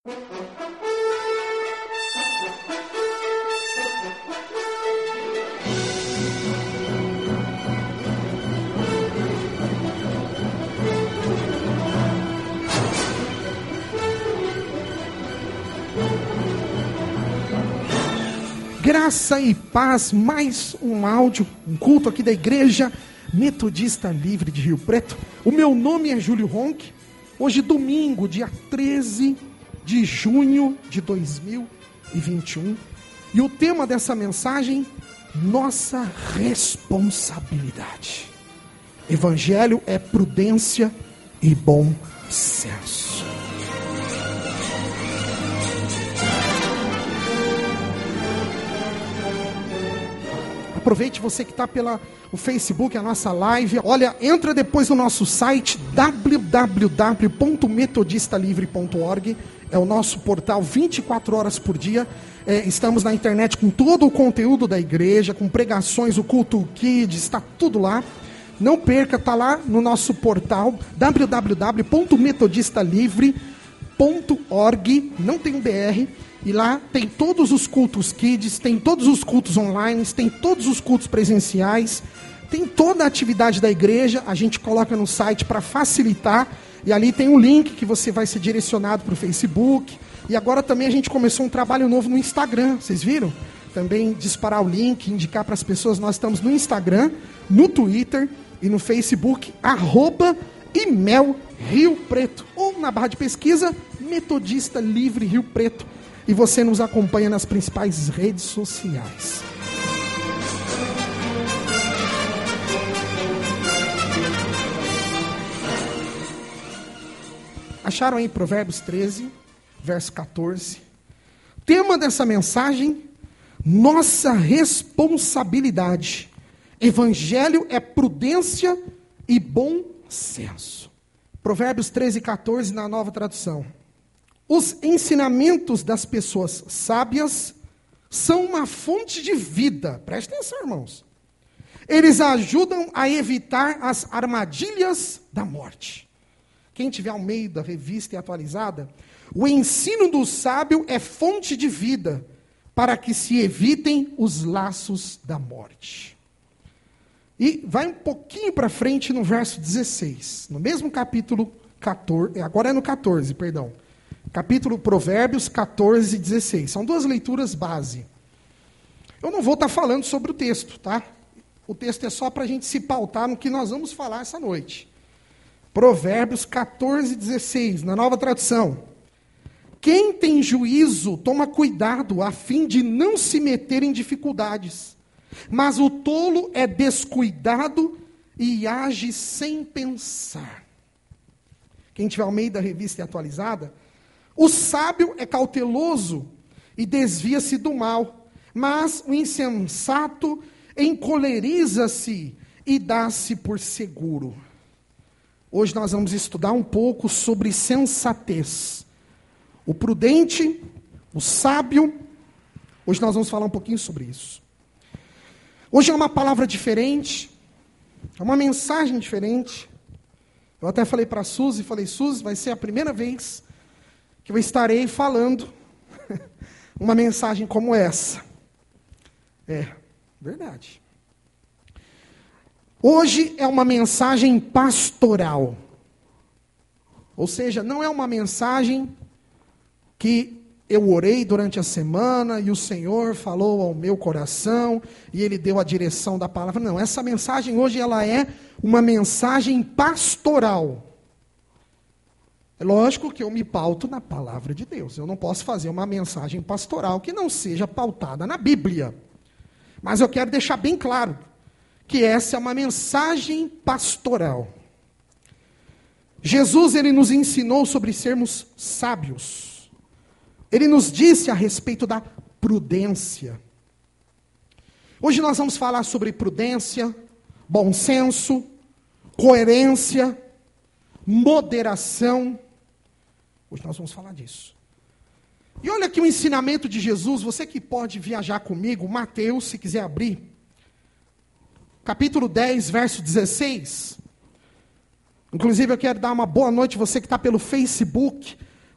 Graça e paz, mais um áudio, um culto aqui da Igreja Metodista Livre de Rio Preto. O meu nome é Júlio Ronck. Hoje, domingo, dia 13 de junho de 2021. E o tema dessa mensagem, nossa responsabilidade. Evangelho é prudência e bom senso. Aproveite você que está pelo Facebook, a nossa live. Olha, entra depois no nosso site www.metodistalivre.org. É o nosso portal 24 horas por dia. Estamos na internet com todo o conteúdo da igreja, com pregações, o culto kids, está tudo lá. Não perca, está lá no nosso portal www.metodistalivre.org. Não tem um BR. E lá tem todos os cultos kids, tem todos os cultos online, tem todos os cultos presenciais, tem toda a atividade da igreja, a gente coloca no site para facilitar, e ali tem um link que você vai ser direcionado para o Facebook, e agora também a gente começou um trabalho novo no Instagram, vocês viram? Também disparar o link, indicar para as pessoas, nós estamos no Instagram, no Twitter e no Facebook, @imel Rio Preto, ou na barra de pesquisa, Metodista Livre Rio Preto. E você nos acompanha nas principais redes sociais. Acharam aí Provérbios 13, verso 14? Tema dessa mensagem, nossa responsabilidade. Evangelho é prudência e bom senso. Provérbios 13, 14 na Nova Tradução. Os ensinamentos das pessoas sábias são uma fonte de vida. Preste atenção, irmãos. Eles ajudam a evitar as armadilhas da morte. Quem tiver ao meio da revista e atualizada, o ensino do sábio é fonte de vida, para que se evitem os laços da morte. E vai um pouquinho para frente no verso 16. No mesmo capítulo 14, agora é no 14, perdão. Capítulo Provérbios 14, 16. São duas leituras base. Eu não vou estar falando sobre o texto, tá? O texto é só para a gente se pautar no que nós vamos falar essa noite. Provérbios 14, 16, na Nova Tradução. Quem tem juízo, toma cuidado, a fim de não se meter em dificuldades. Mas o tolo é descuidado e age sem pensar. Quem tiver ao meio da revista e atualizada, o sábio é cauteloso e desvia-se do mal, mas o insensato encoleriza-se e dá-se por seguro. Hoje nós vamos estudar um pouco sobre sensatez. O prudente, o sábio, hoje nós vamos falar um pouquinho sobre isso. Hoje é uma palavra diferente, é uma mensagem diferente. Eu até falei para a Suzy, Suzy, vai ser a primeira vez que eu estarei falando uma mensagem como essa. É, verdade. Hoje é uma mensagem pastoral. Ou seja, não é uma mensagem que eu orei durante a semana e o Senhor falou ao meu coração e Ele deu a direção da palavra. Não, essa mensagem hoje ela é uma mensagem pastoral. É lógico que eu me pauto na palavra de Deus. Eu não posso fazer uma mensagem pastoral que não seja pautada na Bíblia. Mas eu quero deixar bem claro que essa é uma mensagem pastoral. Jesus, ele nos ensinou sobre sermos sábios. Ele nos disse a respeito da prudência. Hoje nós vamos falar sobre prudência, bom senso, coerência, moderação. Hoje nós vamos falar disso. E olha aqui o ensinamento de Jesus, você que pode viajar comigo, Mateus, se quiser abrir. Capítulo 10, verso 16. Inclusive eu quero dar uma boa noite, você que está pelo Facebook,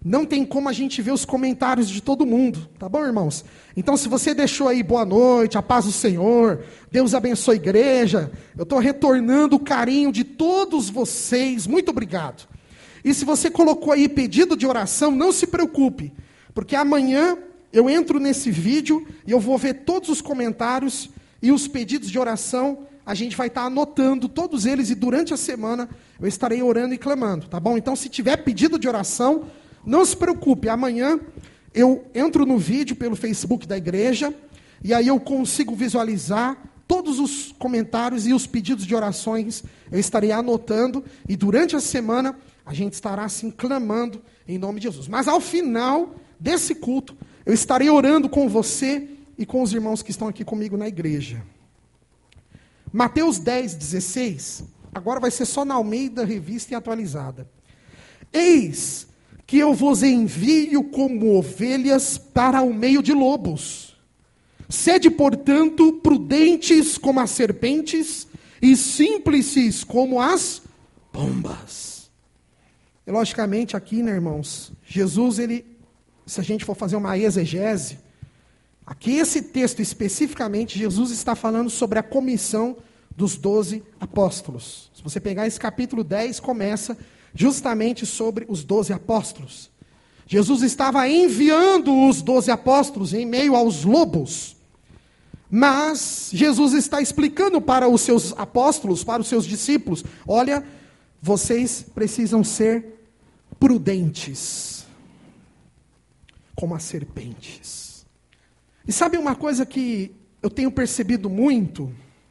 não tem como a gente ver os comentários de todo mundo, tá bom, irmãos? Então, se você deixou aí boa noite, a paz do Senhor, Deus abençoe a igreja, eu estou retornando o carinho de todos vocês, muito obrigado. E se você colocou aí pedido de oração, não se preocupe, porque amanhã eu entro nesse vídeo e eu vou ver todos os comentários e os pedidos de oração, a gente vai estar anotando todos eles e durante a semana eu estarei orando e clamando, tá bom? Então, se tiver pedido de oração, não se preocupe, amanhã eu entro no vídeo pelo Facebook da igreja, e aí eu consigo visualizar todos os comentários e os pedidos de orações, eu estarei anotando, e durante a semana a gente estará assim clamando em nome de Jesus. Mas ao final desse culto, eu estarei orando com você e com os irmãos que estão aqui comigo na igreja. Mateus 10:16, agora vai ser só na Almeida, revista e atualizada. Eis que eu vos envio como ovelhas para o meio de lobos. Sede, portanto, prudentes como as serpentes e simples como as pombas. E, logicamente, aqui, né, irmãos, Jesus, se a gente for fazer uma exegese, aqui esse texto especificamente, Jesus está falando sobre a comissão dos 12 apóstolos. Se você pegar esse capítulo 10, começa justamente sobre os 12 apóstolos. Jesus estava enviando os 12 apóstolos em meio aos lobos. Mas Jesus está explicando para os seus apóstolos, para os seus discípulos, olha, vocês precisam ser prudentes, como as serpentes. E sabe uma coisa que eu tenho percebido muito?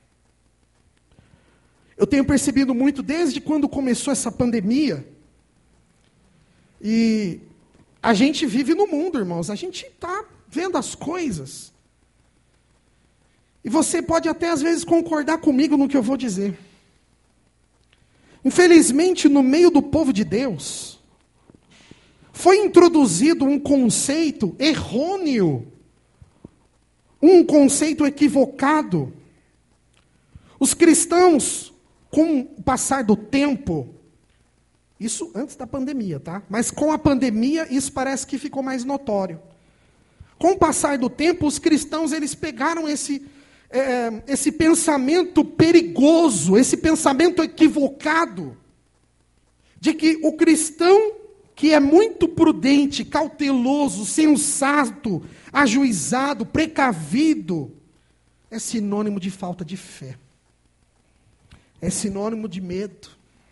Eu tenho percebido muito desde quando começou essa pandemia. E a gente vive no mundo, irmãos. A gente está vendo as coisas. E você pode até às vezes concordar comigo no que eu vou dizer. Infelizmente, no meio do povo de Deus, foi introduzido um conceito errôneo, um conceito equivocado. Os cristãos, com o passar do tempo, isso antes da pandemia, tá? Mas com a pandemia, isso parece que ficou mais notório. Com o passar do tempo, os cristãos, eles pegaram esse pensamento perigoso, esse pensamento equivocado, de que o cristão que é muito prudente, cauteloso, sensato, ajuizado, precavido, é sinônimo de falta de fé. É sinônimo de medo.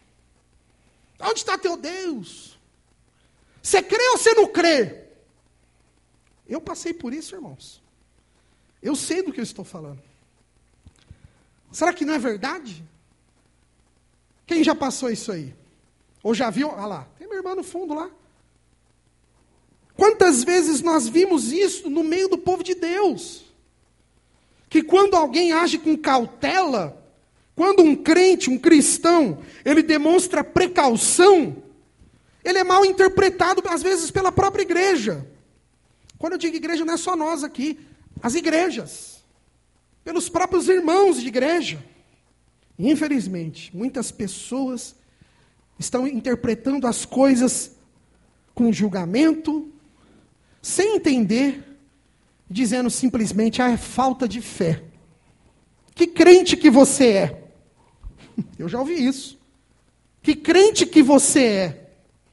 Onde está teu Deus? Você crê ou você não crê? Eu passei por isso, irmãos. Eu sei do que eu estou falando. Será que não é verdade? Quem já passou isso aí? Ou já viu? Olha lá, tem minha irmã no fundo lá. Quantas vezes nós vimos isso no meio do povo de Deus? Que quando alguém age com cautela, quando um crente, um cristão, ele demonstra precaução, ele é mal interpretado, às vezes, pela própria igreja. Quando eu digo igreja, não é só nós aqui, as igrejas. Pelos próprios irmãos de igreja. Infelizmente, muitas pessoas estão interpretando as coisas com julgamento, sem entender, dizendo simplesmente, é falta de fé. Que crente que você é? Eu já ouvi isso. Que crente que você é?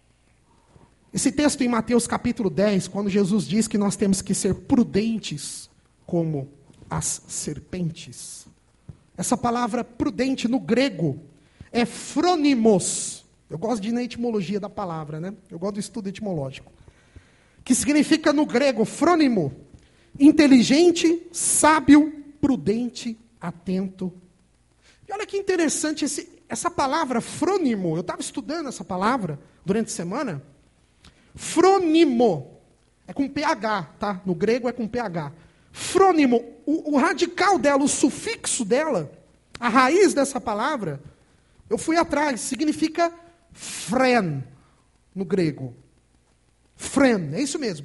Esse texto em Mateus capítulo 10, quando Jesus diz que nós temos que ser prudentes como as serpentes. Essa palavra prudente no grego é phronimos. Eu gosto de ir na etimologia da palavra, né? Eu gosto do estudo etimológico. Que significa no grego, frônimo, inteligente, sábio, prudente, atento. E olha que interessante, essa palavra frônimo, eu estava estudando essa palavra durante a semana. Frônimo, é com PH, tá? No grego é com PH. Frônimo, o radical dela, o sufixo dela, a raiz dessa palavra, eu fui atrás, significa fren, no grego. Fren, é isso mesmo,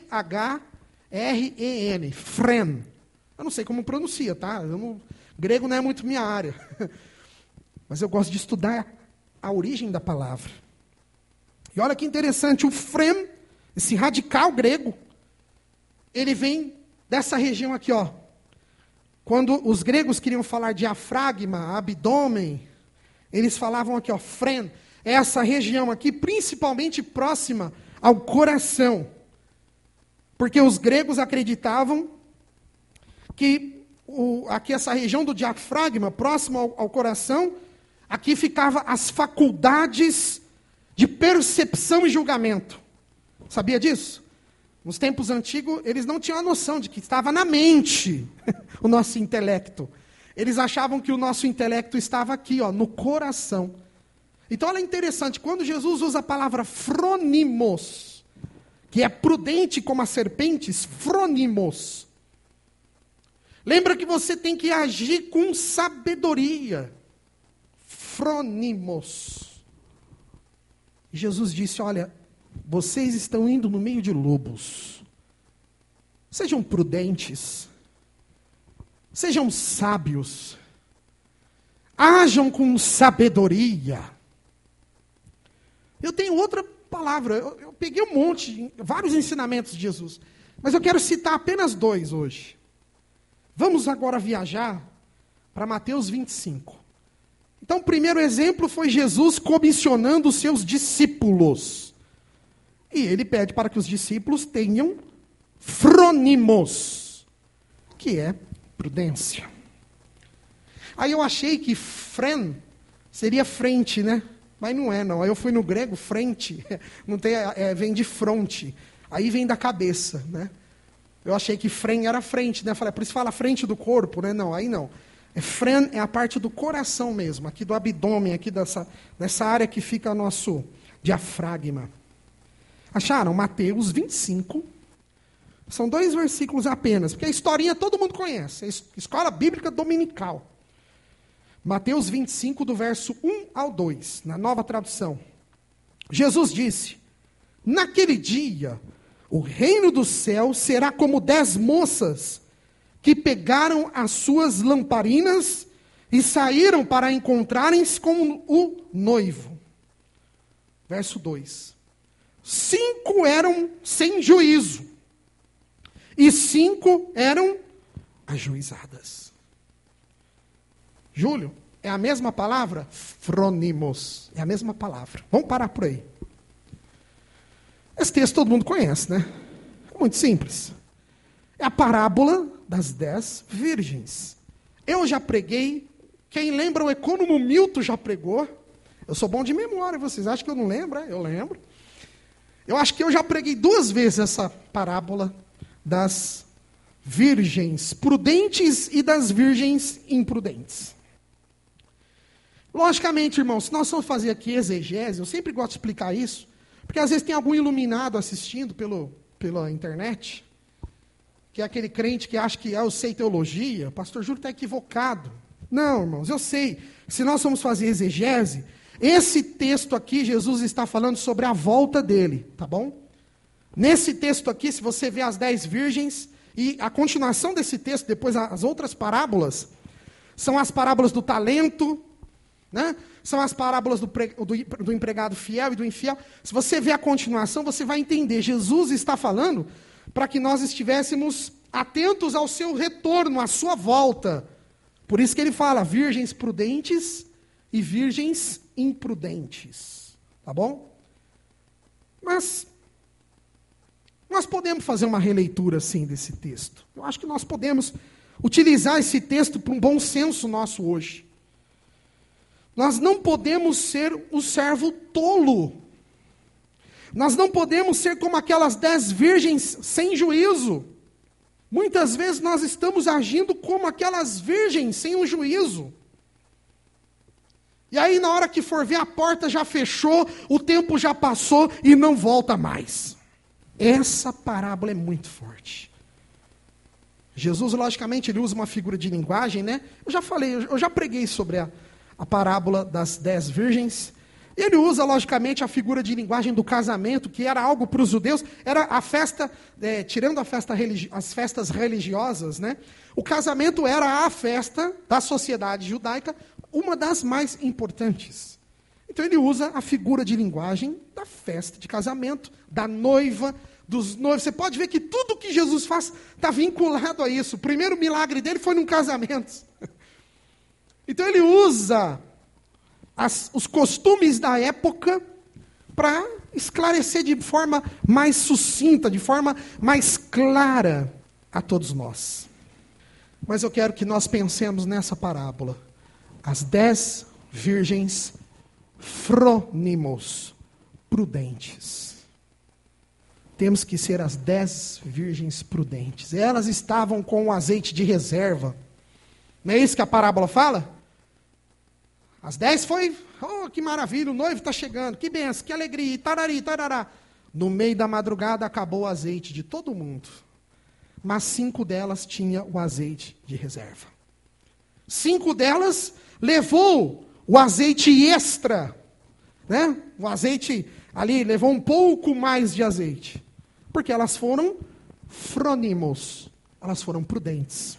P-H-R-E-N, fren. Eu não sei como pronuncia, tá? Grego não é muito minha área. Mas eu gosto de estudar a origem da palavra. E olha que interessante, o frem esse radical grego, ele vem dessa região aqui, ó. Quando os gregos queriam falar diafragma, abdômen, eles falavam aqui, ó, fren, essa região aqui, principalmente próxima ao coração. Porque os gregos acreditavam que aqui essa região do diafragma, próximo ao coração, aqui ficava as faculdades de percepção e julgamento. Sabia disso? Nos tempos antigos, eles não tinham a noção de que estava na mente o nosso intelecto. Eles achavam que o nosso intelecto estava aqui, ó, no coração. Então, olha, interessante, quando Jesus usa a palavra phronimos, que é prudente como as serpentes, phronimos. Lembra que você tem que agir com sabedoria. Phronimos. Jesus disse, olha, vocês estão indo no meio de lobos. Sejam prudentes. Sejam sábios. Hajam com sabedoria. Eu tenho outra palavra. Eu peguei um monte, vários ensinamentos de Jesus. Mas eu quero citar apenas 2 hoje. Vamos agora viajar para Mateus 25. Então, o primeiro exemplo foi Jesus comissionando os seus discípulos. E ele pede para que os discípulos tenham phronimos, que é prudência. Aí eu achei que fren seria frente, né? Mas não é, não. Aí eu fui no grego, frente, não tem, vem de fronte. Aí vem da cabeça, né? Eu achei que fren era frente, né? Falei, por isso fala frente do corpo, né? Não, aí não. Fren é a parte do coração mesmo, aqui do abdômen, aqui dessa área que fica nosso diafragma. Acharam? Mateus 25. São 2 versículos apenas, porque a historinha todo mundo conhece. É escola bíblica dominical. Mateus 25, do verso 1 ao 2, na nova tradução. Jesus disse, naquele dia, o reino do céu será como 10 moças que pegaram as suas lamparinas e saíram para encontrarem-se com o noivo. Verso 2. 5 eram sem juízo, e 5 eram ajuizadas. Júlio, é a mesma palavra? Phronimos. É a mesma palavra. Vamos parar por aí. Esse texto todo mundo conhece, né? É muito simples. É a parábola das 10 virgens. Eu já preguei. Quem lembra, o Econômo Milton já pregou. Eu sou bom de memória, vocês acham que eu não lembro? Eu lembro. Eu acho que eu já preguei 2 vezes essa parábola das virgens prudentes e das virgens imprudentes. Logicamente, irmãos, se nós vamos fazer aqui exegese, eu sempre gosto de explicar isso, porque às vezes tem algum iluminado assistindo pela internet, que é aquele crente que acha que eu sei teologia, o pastor Júlio está equivocado. Não, irmãos, eu sei. Se nós vamos fazer exegese, esse texto aqui, Jesus está falando sobre a volta dele, tá bom? Nesse texto aqui, se você vê as 10 virgens, e a continuação desse texto, depois as outras parábolas, são as parábolas do talento, né? São as parábolas do empregado fiel e do infiel. Se você vê a continuação, você vai entender. Jesus está falando para que nós estivéssemos atentos ao seu retorno, à sua volta. Por isso que ele fala, virgens prudentes e virgens imprudentes. Tá bom? Mas nós podemos fazer uma releitura, assim, desse texto. Eu acho que nós podemos utilizar esse texto para um bom senso nosso hoje. Nós não podemos ser o servo tolo. Nós não podemos ser como aquelas 10 virgens sem juízo. Muitas vezes nós estamos agindo como aquelas virgens sem um juízo. E aí na hora que for ver, a porta já fechou, o tempo já passou e não volta mais. Essa parábola é muito forte. Jesus, logicamente, ele usa uma figura de linguagem, né? Eu já falei, eu já preguei sobre a parábola das 10 virgens. Ele usa, logicamente, a figura de linguagem do casamento, que era algo para os judeus, era a festa, tirando as festas religiosas, né? O casamento era a festa da sociedade judaica, uma das mais importantes. Então ele usa a figura de linguagem da festa de casamento, da noiva, dos noivos. Você pode ver que tudo que Jesus faz está vinculado a isso. O primeiro milagre dele foi num casamento. Então ele usa os costumes da época para esclarecer de forma mais sucinta, de forma mais clara a todos nós. Mas eu quero que nós pensemos nessa parábola. As 10 virgens frônimos, prudentes. Temos que ser as 10 virgens prudentes. Elas estavam com o azeite de reserva. Não é isso que a parábola fala? As 10 foi, oh, que maravilha, o noivo está chegando, que benção, que alegria, tarari, tarará. No meio da madrugada acabou o azeite de todo mundo. Mas 5 delas tinham o azeite de reserva. 5 delas levou o azeite extra, né? O azeite ali levou um pouco mais de azeite. Porque elas foram frônimos, elas foram prudentes.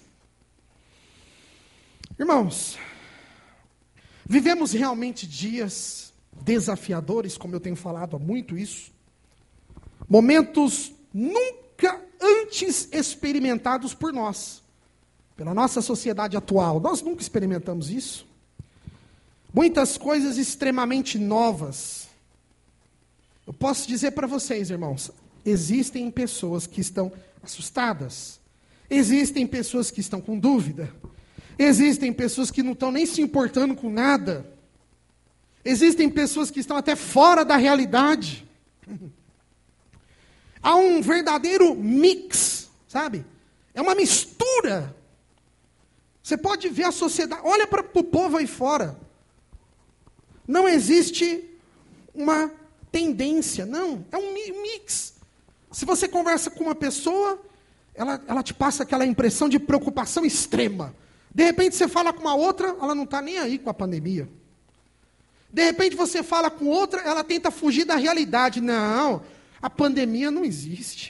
Irmãos, vivemos realmente dias desafiadores, como eu tenho falado há muito isso. Momentos nunca antes experimentados por nós, pela nossa sociedade atual. Nós nunca experimentamos isso. Muitas coisas extremamente novas. Eu posso dizer para vocês, irmãos, existem pessoas que estão assustadas. Existem pessoas que estão com dúvida. Existem pessoas que não estão nem se importando com nada. Existem pessoas que estão até fora da realidade. Há um verdadeiro mix, sabe? É uma mistura. Você pode ver a sociedade, olha para o povo aí fora. Não existe uma tendência, não. É um mix. Se você conversa com uma pessoa, ela te passa aquela impressão de preocupação extrema. De repente você fala com uma outra, ela não está nem aí com a pandemia. De repente você fala com outra, ela tenta fugir da realidade. Não, a pandemia não existe.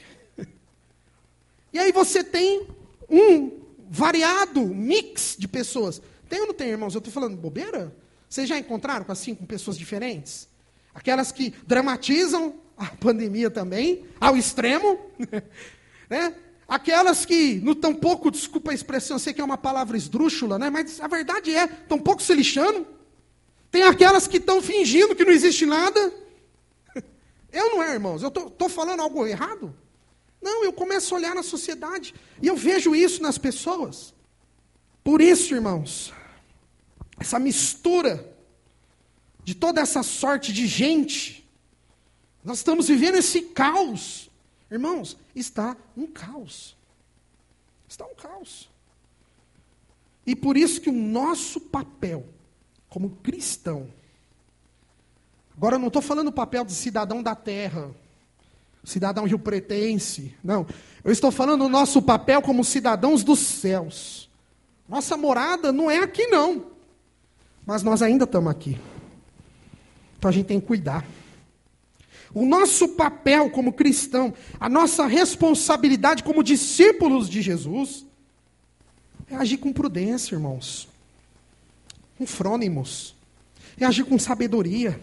E aí você tem um variado mix de pessoas. Tem ou não tem, irmãos? Eu estou falando bobeira? Vocês já encontraram assim com pessoas diferentes? Aquelas que dramatizam a pandemia também, ao extremo, né? Aquelas que, no tão pouco, desculpa a expressão, eu sei que é uma palavra esdrúxula, né? Mas a verdade é, tão pouco se lixando. Tem aquelas que estão fingindo que não existe nada. Eu não é, irmãos, eu estou falando algo errado? Não, eu começo a olhar na sociedade e eu vejo isso nas pessoas. Por isso, irmãos, essa mistura de toda essa sorte de gente, nós estamos vivendo esse caos. Irmãos, está um caos. Está um caos. E por isso que o nosso papel, como cristão, agora eu não estou falando o papel de cidadão da terra, cidadão rio-pretense, não. Eu estou falando o nosso papel como cidadãos dos céus. Nossa morada não é aqui não, mas nós ainda estamos aqui. Então a gente tem que cuidar. O nosso papel como cristão, a nossa responsabilidade como discípulos de Jesus, é agir com prudência, irmãos. Com frônimos. É agir com sabedoria.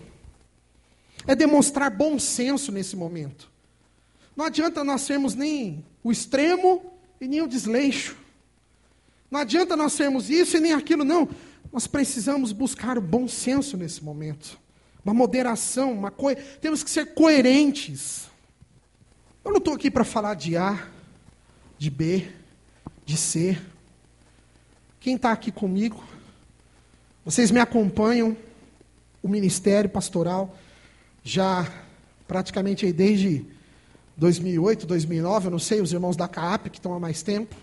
É demonstrar bom senso nesse momento. Não adianta nós sermos nem o extremo e nem o desleixo. Não adianta nós sermos isso e nem aquilo, não. Nós precisamos buscar o bom senso nesse momento. Uma moderação, temos que ser coerentes. Eu não estou aqui para falar de A, de B, de C. Quem está aqui comigo, vocês me acompanham, o ministério pastoral, já praticamente aí desde 2008, 2009, eu não sei, os irmãos da CAAP que estão há mais tempo.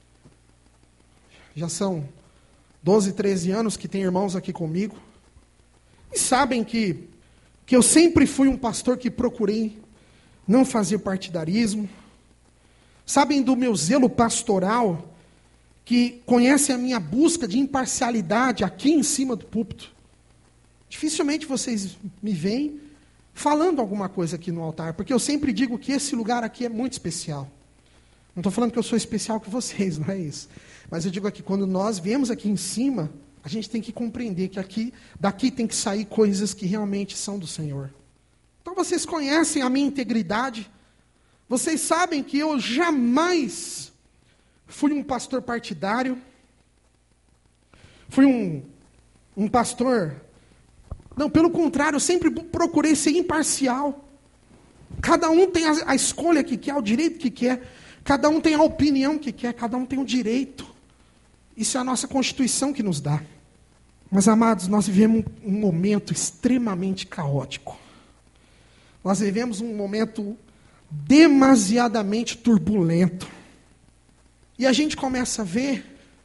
Já são 12, 13 anos que tem irmãos aqui comigo. E sabem que eu sempre fui um pastor que procurei não fazer partidarismo. Sabem do meu zelo pastoral, que conhecem a minha busca de imparcialidade aqui em cima do púlpito. Dificilmente vocês me veem falando alguma coisa aqui no altar, porque eu sempre digo que esse lugar aqui é muito especial. Não estou falando que eu sou especial com vocês, não é isso. Mas eu digo aqui, quando nós viemos aqui em cima, a gente tem que compreender que daqui tem que sair coisas que realmente são do Senhor. Então vocês conhecem a minha integridade. Vocês sabem que eu jamais fui um pastor partidário. Fui um pastor... Não, pelo contrário, eu sempre procurei ser imparcial. Cada um tem a escolha que quer, o direito que quer. Cada um tem a opinião que quer, cada um tem o direito. Isso é a nossa Constituição que nos dá. Mas, amados, nós vivemos um momento extremamente caótico. Nós vivemos um momento demasiadamente turbulento. E a gente começa a ver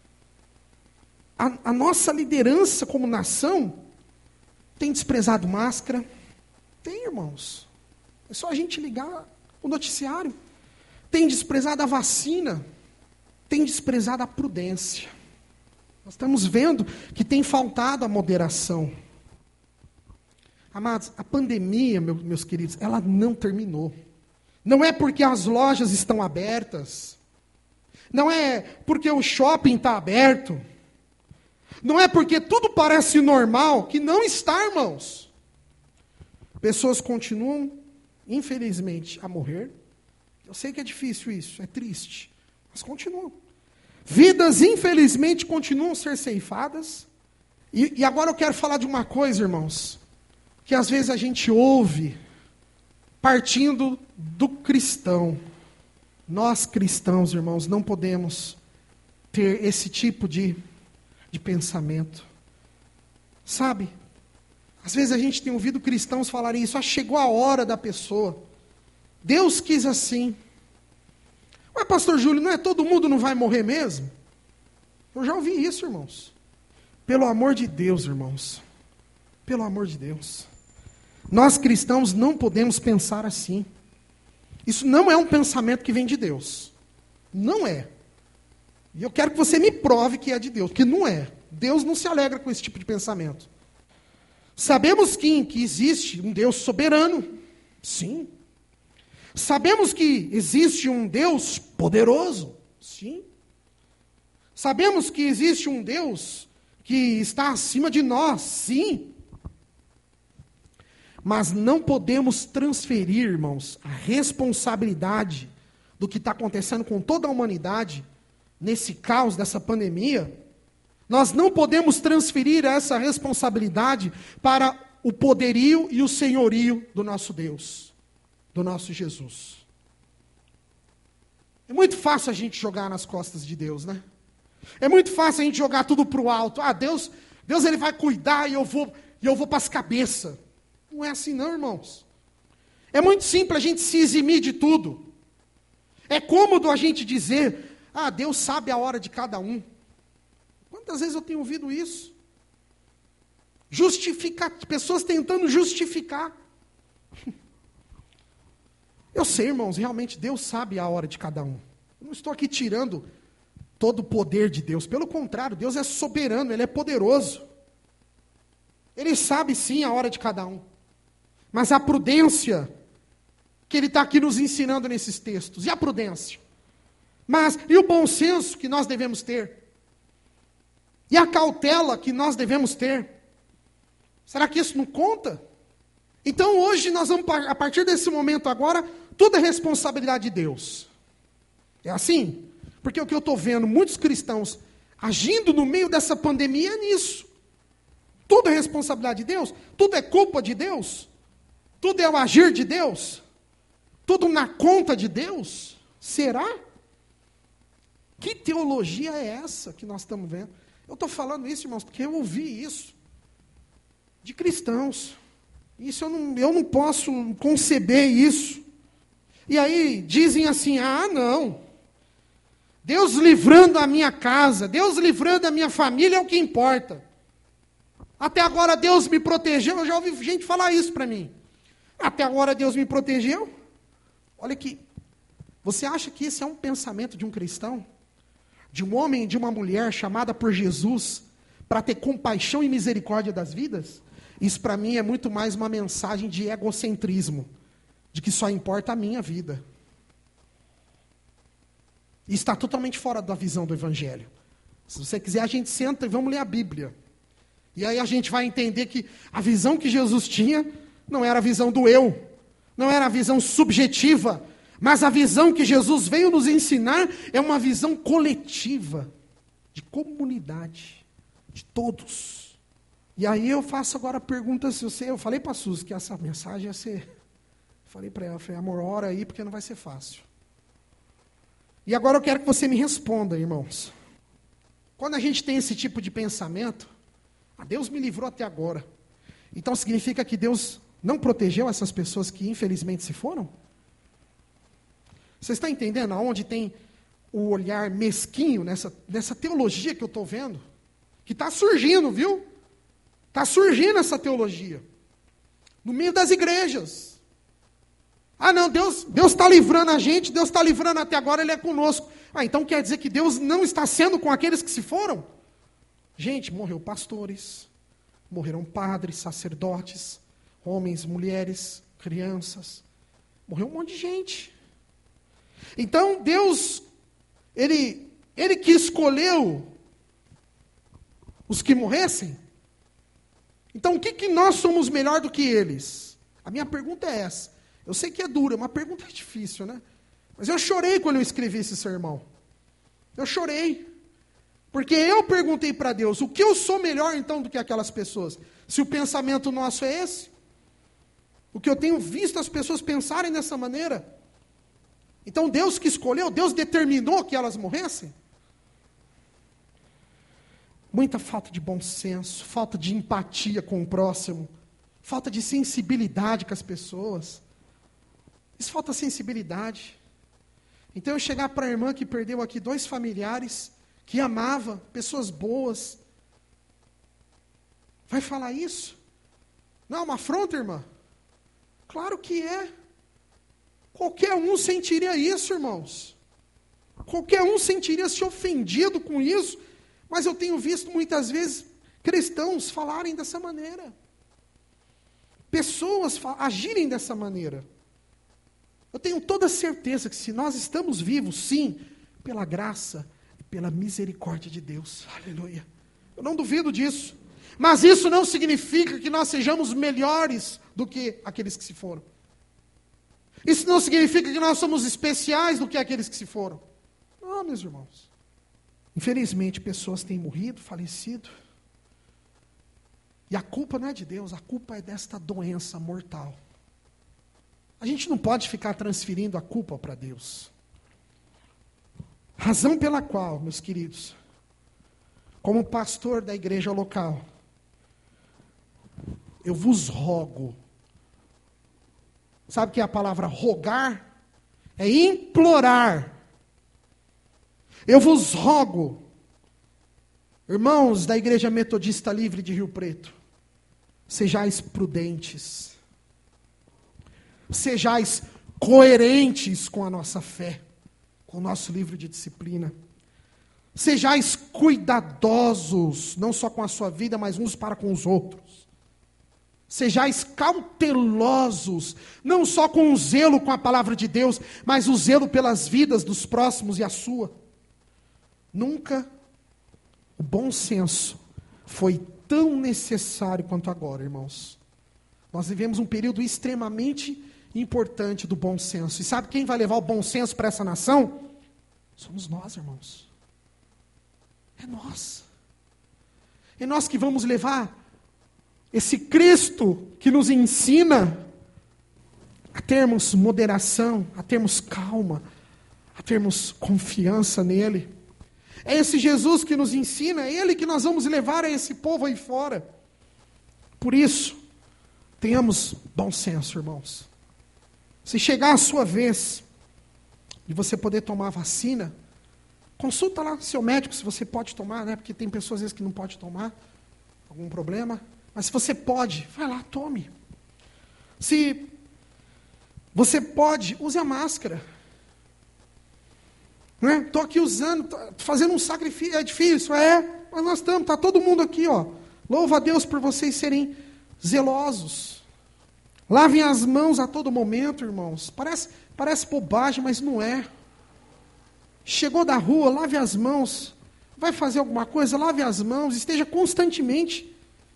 a nossa liderança como nação tem desprezado máscara. Tem, irmãos. É só a gente ligar o noticiário. Tem desprezado a vacina. Tem desprezado a prudência. Nós estamos vendo que tem faltado a moderação. Amados, a pandemia, meus queridos, ela não terminou. Não é porque as lojas estão abertas. Não é porque o shopping está aberto. Não é porque tudo parece normal, que não está, irmãos. Pessoas continuam, infelizmente, a morrer. Eu sei que é difícil isso, é triste, mas continuam. Vidas, infelizmente, continuam a ser ceifadas. E agora eu quero falar de uma coisa, irmãos, que às vezes a gente ouve, partindo do cristão. Nós cristãos, irmãos, não podemos ter esse tipo de pensamento. Sabe? Às vezes a gente tem ouvido cristãos falarem isso, chegou a hora da pessoa. Deus quis assim. Ué, pastor Júlio, não é todo mundo não vai morrer mesmo? Eu já ouvi isso, irmãos. Pelo amor de Deus, irmãos. Pelo amor de Deus. Nós cristãos não podemos pensar assim. Isso não é um pensamento que vem de Deus. Não é. E eu quero que você me prove que é de Deus, porque não é. Deus não se alegra com esse tipo de pensamento. Sabemos que existe um Deus soberano. Sim. Sabemos que existe um Deus poderoso. Sim. Sabemos que existe um Deus que está acima de nós. Sim. Mas não podemos transferir, irmãos, a responsabilidade do que está acontecendo com toda a humanidade, nesse caos dessa pandemia. Nós não podemos transferir essa responsabilidade para o poderio e o senhorio do nosso Deus, do nosso Jesus. É muito fácil a gente jogar nas costas de Deus, né? É muito fácil a gente jogar tudo para o alto. Deus ele vai cuidar e eu vou para as cabeças. Não é assim não, irmãos. É muito simples a gente se eximir de tudo. É cômodo a gente dizer, Deus sabe a hora de cada um. Quantas vezes eu tenho ouvido isso? Justificar, pessoas tentando justificar. Eu sei, irmãos, realmente Deus sabe a hora de cada um. Eu não estou aqui tirando todo o poder de Deus. Pelo contrário, Deus é soberano, Ele é poderoso. Ele sabe sim a hora de cada um. Mas a prudência que Ele está aqui nos ensinando nesses textos. E a prudência? E o bom senso que nós devemos ter? E a cautela que nós devemos ter? Será que isso não conta? Então hoje nós vamos, a partir desse momento agora, tudo é responsabilidade de Deus. É assim? Porque o que eu estou vendo, muitos cristãos agindo no meio dessa pandemia é nisso. Tudo é responsabilidade de Deus? Tudo é culpa de Deus? Tudo é o agir de Deus? Tudo na conta de Deus? Será? Que teologia é essa que nós estamos vendo? Eu estou falando isso, irmãos, porque eu ouvi isso de cristãos. Isso eu não posso conceber isso. E aí dizem assim, não. Deus livrando a minha casa, Deus livrando a minha família é o que importa. Até agora Deus me protegeu, eu já ouvi gente falar isso para mim. Até agora Deus me protegeu? Olha aqui, você acha que esse é um pensamento de um cristão? De um homem e de uma mulher chamada por Jesus para ter compaixão e misericórdia das vidas? Isso para mim é muito mais uma mensagem de egocentrismo, de que só importa a minha vida. E está totalmente fora da visão do Evangelho. Se você quiser, a gente senta e vamos ler a Bíblia. E aí a gente vai entender que a visão que Jesus tinha não era a visão do eu, não era a visão subjetiva, mas a visão que Jesus veio nos ensinar é uma visão coletiva, de comunidade, de todos. E aí eu faço agora a pergunta, eu falei para a Suzy que essa mensagem ia ser, falei para ela, amor, ora aí porque não vai ser fácil. E agora eu quero que você me responda, irmãos. Quando a gente tem esse tipo de pensamento, Deus me livrou até agora. Então significa que Deus não protegeu essas pessoas que infelizmente se foram? Você está entendendo aonde tem o olhar mesquinho nessa teologia que eu estou vendo? Que está surgindo, viu? Está surgindo essa teologia. No meio das igrejas. Não, Deus está livrando a gente, Deus está livrando até agora, Ele é conosco. Então quer dizer que Deus não está sendo com aqueles que se foram? Gente, morreu pastores, morreram padres, sacerdotes, homens, mulheres, crianças. Morreu um monte de gente. Então Deus, Ele que escolheu os que morressem. Então o que nós somos melhor do que eles? A minha pergunta é essa. Eu sei que é dura, é uma pergunta difícil, né? Mas eu chorei quando eu escrevi esse sermão. Eu chorei. Porque eu perguntei para Deus, o que eu sou melhor então do que aquelas pessoas? Se o pensamento nosso é esse? O que eu tenho visto as pessoas pensarem dessa maneira? Então Deus que escolheu, Deus determinou que elas morressem? Muita falta de bom senso, falta de empatia com o próximo, falta de sensibilidade com as pessoas. Isso falta sensibilidade. Então eu chegar para a irmã que perdeu aqui 2 familiares, que amava, pessoas boas, vai falar isso? Não é uma afronta, irmã? Claro que é. Qualquer um sentiria isso, irmãos. Qualquer um sentiria-se ofendido com isso, mas eu tenho visto muitas vezes cristãos falarem dessa maneira. Pessoas agirem dessa maneira. Eu tenho toda certeza que se nós estamos vivos, sim, pela graça e pela misericórdia de Deus. Aleluia. Eu não duvido disso. Mas isso não significa que nós sejamos melhores do que aqueles que se foram. Isso não significa que nós somos especiais do que aqueles que se foram. Não, meus irmãos. Infelizmente, pessoas têm morrido, falecido. E a culpa não é de Deus, a culpa é desta doença mortal. A gente não pode ficar transferindo a culpa para Deus. Razão pela qual, meus queridos, como pastor da igreja local, eu vos rogo. Sabe o que é a palavra rogar? É implorar. Eu vos rogo, irmãos da Igreja Metodista Livre de Rio Preto, sejais prudentes. Sejais coerentes com a nossa fé, com o nosso livro de disciplina. Sejais cuidadosos, não só com a sua vida, mas uns para com os outros. Sejais cautelosos, não só com o zelo com a palavra de Deus, mas o zelo pelas vidas dos próximos e a sua. Nunca o bom senso foi tão necessário quanto agora, irmãos. Nós vivemos um período extremamente importante do bom senso. E sabe quem vai levar o bom senso para essa nação? Somos nós, irmãos. É nós. É nós que vamos levar esse Cristo que nos ensina a termos moderação, a termos calma, a termos confiança nele. É esse Jesus que nos ensina, é Ele que nós vamos levar a esse povo aí fora. Por isso, tenhamos bom senso, irmãos. Se chegar a sua vez de você poder tomar a vacina, consulta lá seu médico se você pode tomar, né? Porque tem pessoas às vezes que não pode tomar, algum problema. Mas se você pode, vai lá, tome. Se você pode, use a máscara. Estou aqui usando, tô fazendo um sacrifício, é difícil, mas nós estamos, está todo mundo aqui, ó. Louva a Deus por vocês serem zelosos. Lavem as mãos a todo momento, irmãos. Parece bobagem, mas não é. Chegou da rua, lave as mãos. Vai fazer alguma coisa, lave as mãos. Esteja constantemente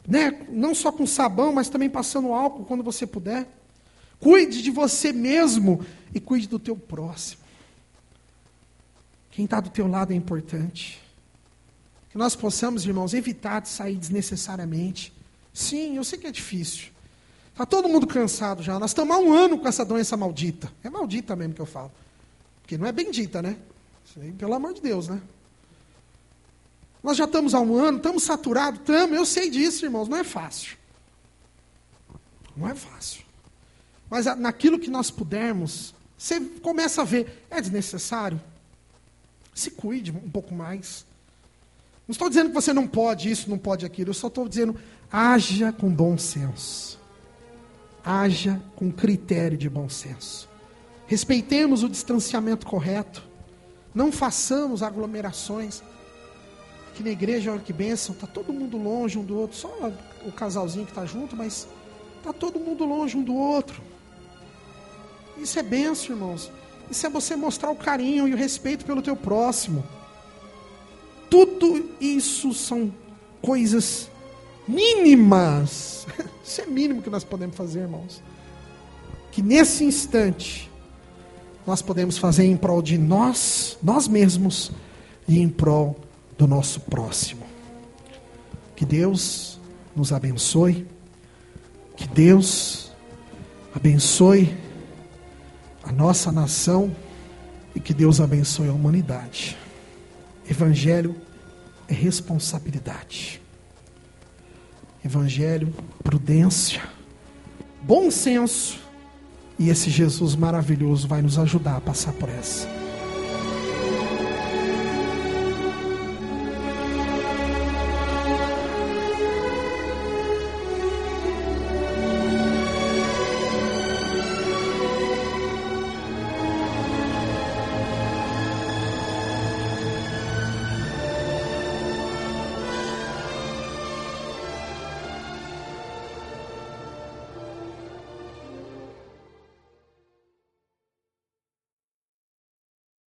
né? Não só com sabão, mas também passando álcool quando você puder. Cuide de você mesmo e cuide do teu próximo. Quem está do teu lado é importante. Que nós possamos, irmãos, evitar de sair desnecessariamente. Sim, eu sei que é difícil. Está todo mundo cansado já. Nós estamos há 1 ano com essa doença maldita. É maldita mesmo que eu falo. Porque não é bendita, né? Isso aí, pelo amor de Deus, né? Nós já estamos há 1 ano, estamos saturados, estamos. Eu sei disso, irmãos, não é fácil. Não é fácil. Mas naquilo que nós pudermos, você começa a ver, é desnecessário? Se cuide um pouco mais. Não estou dizendo que você não pode isso, não pode aquilo. Eu só estou dizendo, haja com bom senso. Haja com critério de bom senso. Respeitemos o distanciamento correto. Não façamos aglomerações. Aqui na igreja, olha que bênção, está todo mundo longe um do outro. Só o casalzinho que está junto, mas está todo mundo longe um do outro. Isso é bênção, irmãos. Isso é você mostrar o carinho e o respeito pelo teu próximo. Tudo isso são coisas mínimas. Isso é mínimo que nós podemos fazer, irmãos. Que nesse instante, nós podemos fazer em prol de nós mesmos e em prol do nosso próximo. Que Deus nos abençoe. Que Deus abençoe a nossa nação e que Deus abençoe a humanidade. Evangelho é responsabilidade. Evangelho, prudência, bom senso. E esse Jesus maravilhoso vai nos ajudar a passar por essa.